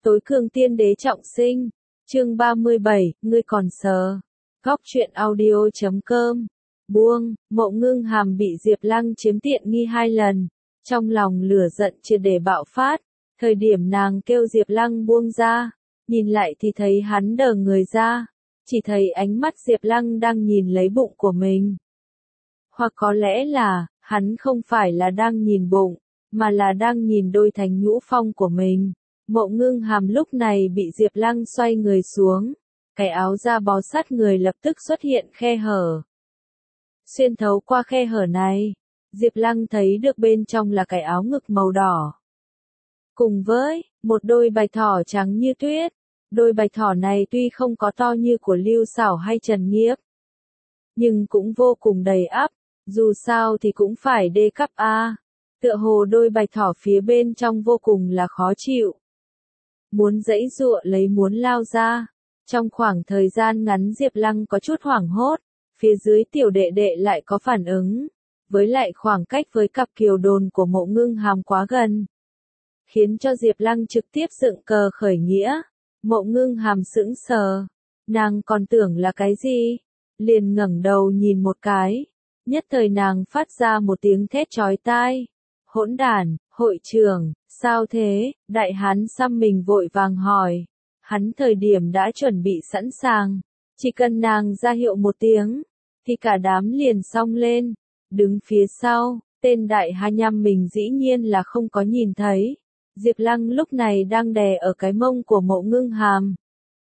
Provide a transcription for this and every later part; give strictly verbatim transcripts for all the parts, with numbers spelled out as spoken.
Tối cường tiên đế trọng sinh. Chương ba mươi bảy, ngươi còn sờ. Góc truyện audio chấm com. Buông, Mộ Ngưng Hàm bị Diệp Lăng chiếm tiện nghi hai lần. Trong lòng lửa giận triệt để bạo phát. Thời điểm nàng kêu Diệp Lăng buông ra. Nhìn lại thì thấy hắn đờ người ra. Chỉ thấy ánh mắt Diệp Lăng đang nhìn lấy bụng của mình. Hoặc có lẽ là, hắn không phải là đang nhìn bụng, mà là đang nhìn đôi thành nhũ phong của mình. Mộ Ngưng Hàm lúc này bị Diệp Lăng xoay người xuống. Cái áo da bó sát người lập tức xuất hiện khe hở. Xuyên thấu qua khe hở này, Diệp Lăng thấy được bên trong là cái áo ngực màu đỏ. Cùng với, một đôi bạch thỏ trắng như tuyết. Đôi bạch thỏ này tuy không có to như của Lưu Xảo hay Trần Nghiếp, nhưng cũng vô cùng đầy ắp, dù sao thì cũng phải D cấp A. Tựa hồ đôi bạch thỏ phía bên trong vô cùng là khó chịu. Muốn giãy giụa lấy muốn lao ra. Trong khoảng thời gian ngắn Diệp Lăng có chút hoảng hốt, phía dưới tiểu đệ đệ lại có phản ứng, với lại khoảng cách với cặp kiều đồn của Mộ Ngưng Hàm quá gần, khiến cho Diệp Lăng trực tiếp dựng cờ khởi nghĩa. Mộ Ngưng Hàm sững sờ, nàng còn tưởng là cái gì, liền ngẩng đầu nhìn một cái, nhất thời nàng phát ra một tiếng thét chói tai. Hỗn đản, hội trưởng, sao thế? Đại hán xăm mình vội vàng hỏi. Hắn thời điểm đã chuẩn bị sẵn sàng, chỉ cần nàng ra hiệu một tiếng, thì cả đám liền xông lên. Đứng phía sau, tên đại ha nhăm mình dĩ nhiên là không có nhìn thấy. Diệp Lăng lúc này đang đè ở cái mông của Mộ Ngưng Hàm,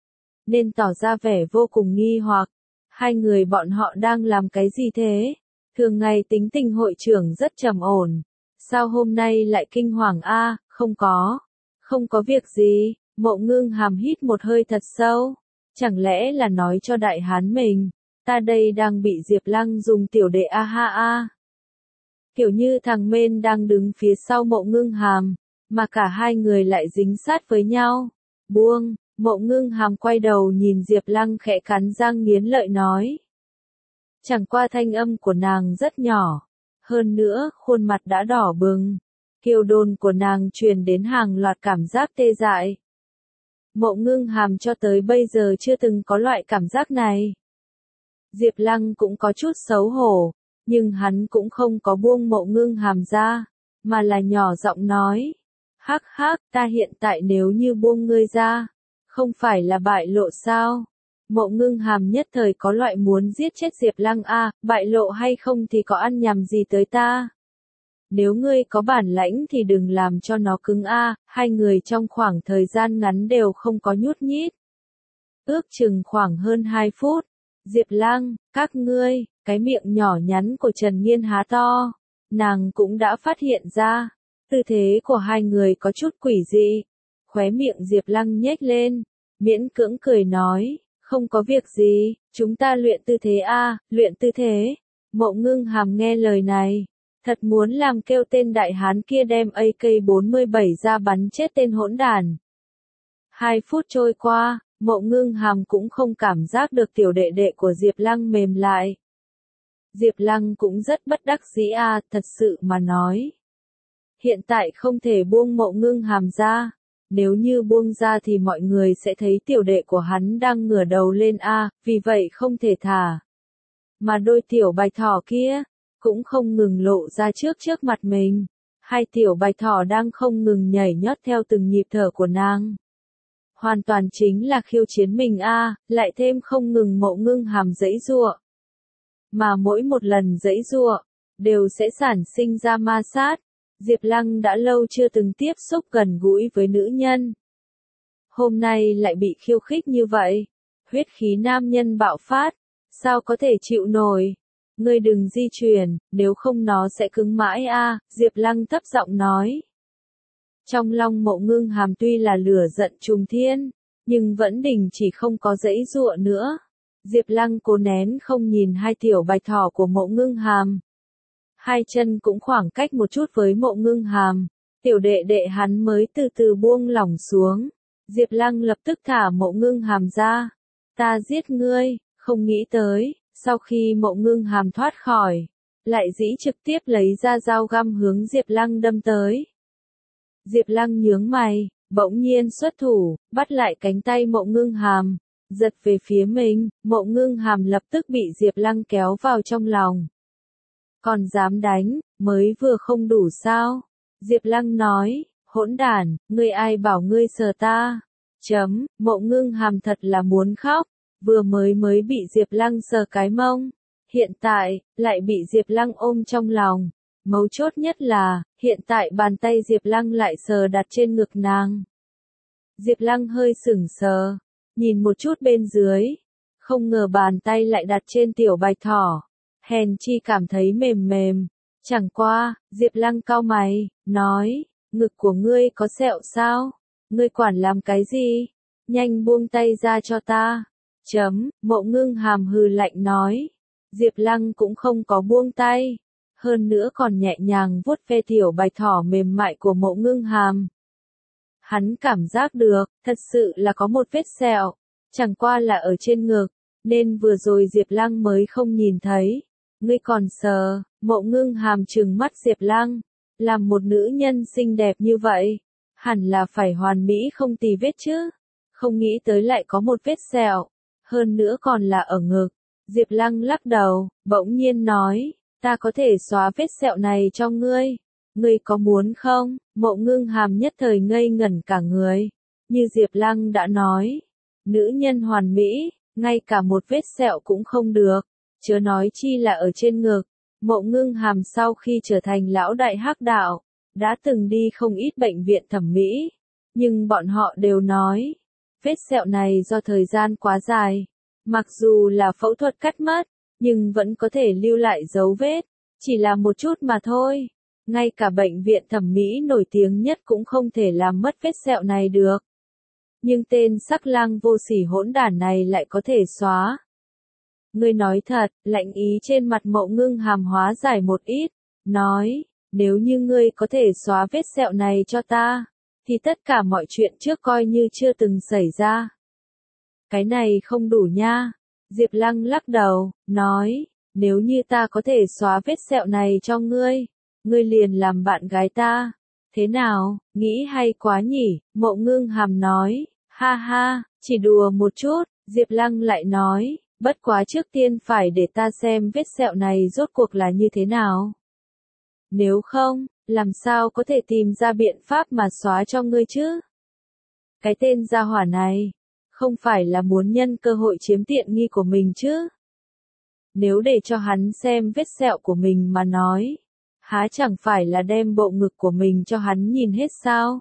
nên tỏ ra vẻ vô cùng nghi hoặc. Hai người bọn họ đang làm cái gì thế? Thường ngày tính tình hội trưởng rất trầm ổn. Sao hôm nay lại kinh hoàng a? À, không có. Không có việc gì. Mộ Ngưng Hàm hít một hơi thật sâu. Chẳng lẽ là nói cho đại hán mình, ta đây đang bị Diệp Lăng dùng tiểu đệ a ha a. Kiểu như thằng Mên đang đứng phía sau Mộ Ngưng Hàm, mà cả hai người lại dính sát với nhau. Buông, Mộ Ngưng Hàm quay đầu nhìn Diệp Lăng khẽ cắn răng nghiến lợi nói. Chẳng qua thanh âm của nàng rất nhỏ, hơn nữa khuôn mặt đã đỏ bừng, kiều đồn của nàng truyền đến hàng loạt cảm giác tê dại. Mộ Ngưng Hàm cho tới bây giờ chưa từng có loại cảm giác này. Diệp Lăng cũng có chút xấu hổ, nhưng hắn cũng không có buông Mộ Ngưng Hàm ra, mà là nhỏ giọng nói. Hắc hắc, ta hiện tại nếu như buông ngươi ra, không phải là bại lộ sao? Mộ Ngưng Hàm nhất thời có loại muốn giết chết Diệp Lăng a, à, bại lộ hay không thì có ăn nhầm gì tới ta. Nếu ngươi có bản lãnh thì đừng làm cho nó cứng a. À. Hai người trong khoảng thời gian ngắn đều không có nhút nhít. Ước chừng khoảng hơn hai phút, Diệp Lăng, các ngươi, cái miệng nhỏ nhắn của Trần Nghiên há to, nàng cũng đã phát hiện ra, tư thế của hai người có chút quỷ dị. Khóe miệng Diệp Lăng nhếch lên, miễn cưỡng cười nói. Không có việc gì, chúng ta luyện tư thế a, à, luyện tư thế. Mộ Ngưng Hàm nghe lời này, thật muốn làm kêu tên đại hán kia đem A K bốn mươi bảy ra bắn chết tên hỗn đản. Hai phút trôi qua, Mộ Ngưng Hàm cũng không cảm giác được tiểu đệ đệ của Diệp Lăng mềm lại. Diệp Lăng cũng rất bất đắc dĩ a, à, thật sự mà nói. Hiện tại không thể buông Mộ Ngưng Hàm ra. Nếu như buông ra thì mọi người sẽ thấy tiểu đệ của hắn đang ngửa đầu lên a, vì vậy không thể thả. Mà đôi tiểu bạch thỏ kia, cũng không ngừng lộ ra trước trước mặt mình. Hai tiểu bạch thỏ đang không ngừng nhảy nhót theo từng nhịp thở của nàng. Hoàn toàn chính là khiêu chiến mình a, lại thêm không ngừng Mộ Ngưng Hàm giãy giụa. Mà mỗi một lần giãy giụa, đều sẽ sản sinh ra ma sát. Diệp Lăng đã lâu chưa từng tiếp xúc gần gũi với nữ nhân. Hôm nay lại bị khiêu khích như vậy. Huyết khí nam nhân bạo phát. Sao có thể chịu nổi? Ngươi đừng di chuyển, nếu không nó sẽ cứng mãi a, à, Diệp Lăng thấp giọng nói. Trong lòng Mộ Ngưng Hàm tuy là lửa giận trùng thiên, nhưng vẫn đình chỉ không có giãy giụa nữa. Diệp Lăng cố nén không nhìn hai tiểu bạch thỏ của Mộ Ngưng Hàm. Hai chân cũng khoảng cách một chút với Mộ Ngưng Hàm, tiểu đệ đệ hắn mới từ từ buông lỏng xuống. Diệp Lăng lập tức thả Mộ Ngưng Hàm ra. Ta giết ngươi, không nghĩ tới, sau khi Mộ Ngưng Hàm thoát khỏi, lại dĩ trực tiếp lấy ra dao găm hướng Diệp Lăng đâm tới. Diệp Lăng nhướng mày, bỗng nhiên xuất thủ, bắt lại cánh tay Mộ Ngưng Hàm, giật về phía mình, Mộ Ngưng Hàm lập tức bị Diệp Lăng kéo vào trong lòng. Còn dám đánh, mới vừa không đủ sao? Diệp Lăng nói, hỗn đản, ngươi ai bảo ngươi sờ ta? Chấm, Mộ Ngưng Hàm thật là muốn khóc, vừa mới mới bị Diệp Lăng sờ cái mông, hiện tại, lại bị Diệp Lăng ôm trong lòng. Mấu chốt nhất là, hiện tại bàn tay Diệp Lăng lại sờ đặt trên ngực nàng. Diệp Lăng hơi sững sờ, nhìn một chút bên dưới, không ngờ bàn tay lại đặt trên tiểu bạch thỏ, hèn chi cảm thấy mềm mềm. Chẳng qua, Diệp Lăng cau mày, nói, ngực của ngươi có sẹo sao? Ngươi quản làm cái gì? Nhanh buông tay ra cho ta. Chấm, Mộ Ngưng Hàm hừ lạnh nói. Diệp Lăng cũng không có buông tay, hơn nữa còn nhẹ nhàng vuốt ve tiểu bạch thỏ mềm mại của Mộ Ngưng Hàm. Hắn cảm giác được, thật sự là có một vết sẹo, chẳng qua là ở trên ngực, nên vừa rồi Diệp Lăng mới không nhìn thấy. Ngươi còn sờ? Mộ Ngưng Hàm trừng mắt Diệp Lăng, làm một nữ nhân xinh đẹp như vậy, hẳn là phải hoàn mỹ không tì vết chứ, không nghĩ tới lại có một vết sẹo, hơn nữa còn là ở ngực. Diệp Lăng lắc đầu, bỗng nhiên nói, ta có thể xóa vết sẹo này cho ngươi, ngươi có muốn không? Mộ Ngưng Hàm nhất thời ngây ngẩn cả người, như Diệp Lăng đã nói, nữ nhân hoàn mỹ, ngay cả một vết sẹo cũng không được, chớ nói chi là ở trên ngực. Mộ Ngưng Hàm sau khi trở thành lão đại hắc đạo, đã từng đi không ít bệnh viện thẩm mỹ, nhưng bọn họ đều nói, vết sẹo này do thời gian quá dài, mặc dù là phẫu thuật cắt mất, nhưng vẫn có thể lưu lại dấu vết, chỉ là một chút mà thôi. Ngay cả bệnh viện thẩm mỹ nổi tiếng nhất cũng không thể làm mất vết sẹo này được. Nhưng tên sắc lang vô sỉ hỗn đản này lại có thể xóa. Ngươi nói thật, lạnh ý trên mặt Mộ Ngưng Hàm hóa giải một ít, nói, nếu như ngươi có thể xóa vết sẹo này cho ta, thì tất cả mọi chuyện trước coi như chưa từng xảy ra. Cái này không đủ nha. Diệp Lăng lắc đầu, nói, nếu như ta có thể xóa vết sẹo này cho ngươi, ngươi liền làm bạn gái ta. Thế nào, nghĩ hay quá nhỉ? Mộ Ngưng Hàm nói, ha ha, chỉ đùa một chút. Diệp Lăng lại nói, bất quá trước tiên phải để ta xem vết sẹo này rốt cuộc là như thế nào. Nếu không, làm sao có thể tìm ra biện pháp mà xóa cho ngươi chứ? Cái tên gia hỏa này, không phải là muốn nhân cơ hội chiếm tiện nghi của mình chứ? Nếu để cho hắn xem vết sẹo của mình mà nói, há chẳng phải là đem bộ ngực của mình cho hắn nhìn hết sao?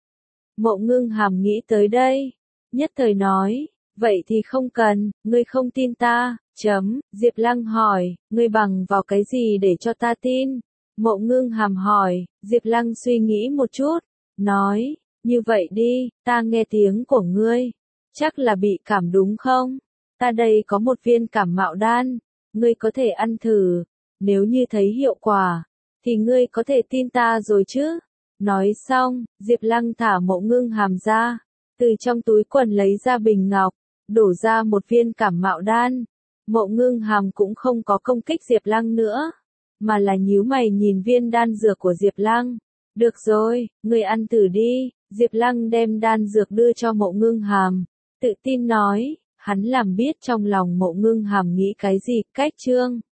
Mộ Ngưng Hàm nghĩ tới đây, nhất thời nói, vậy thì không cần, ngươi không tin ta, chấm, Diệp Lăng hỏi, ngươi bằng vào cái gì để cho ta tin? Mộ Ngưng Hàm hỏi, Diệp Lăng suy nghĩ một chút, nói, như vậy đi, ta nghe tiếng của ngươi, chắc là bị cảm đúng không? Ta đây có một viên cảm mạo đan, ngươi có thể ăn thử, nếu như thấy hiệu quả, thì ngươi có thể tin ta rồi chứ? Nói xong, Diệp Lăng thả Mộ Ngưng Hàm ra, từ trong túi quần lấy ra bình ngọc, đổ ra một viên cảm mạo đan. Mộ Ngưng Hàm cũng không có công kích Diệp Lăng nữa, mà là nhíu mày nhìn viên đan dược của Diệp Lăng. Được rồi, ngươi ăn thử đi. Diệp Lăng đem đan dược đưa cho Mộ Ngưng Hàm, tự tin nói, hắn làm biết trong lòng Mộ Ngưng Hàm nghĩ cái gì. Cách chương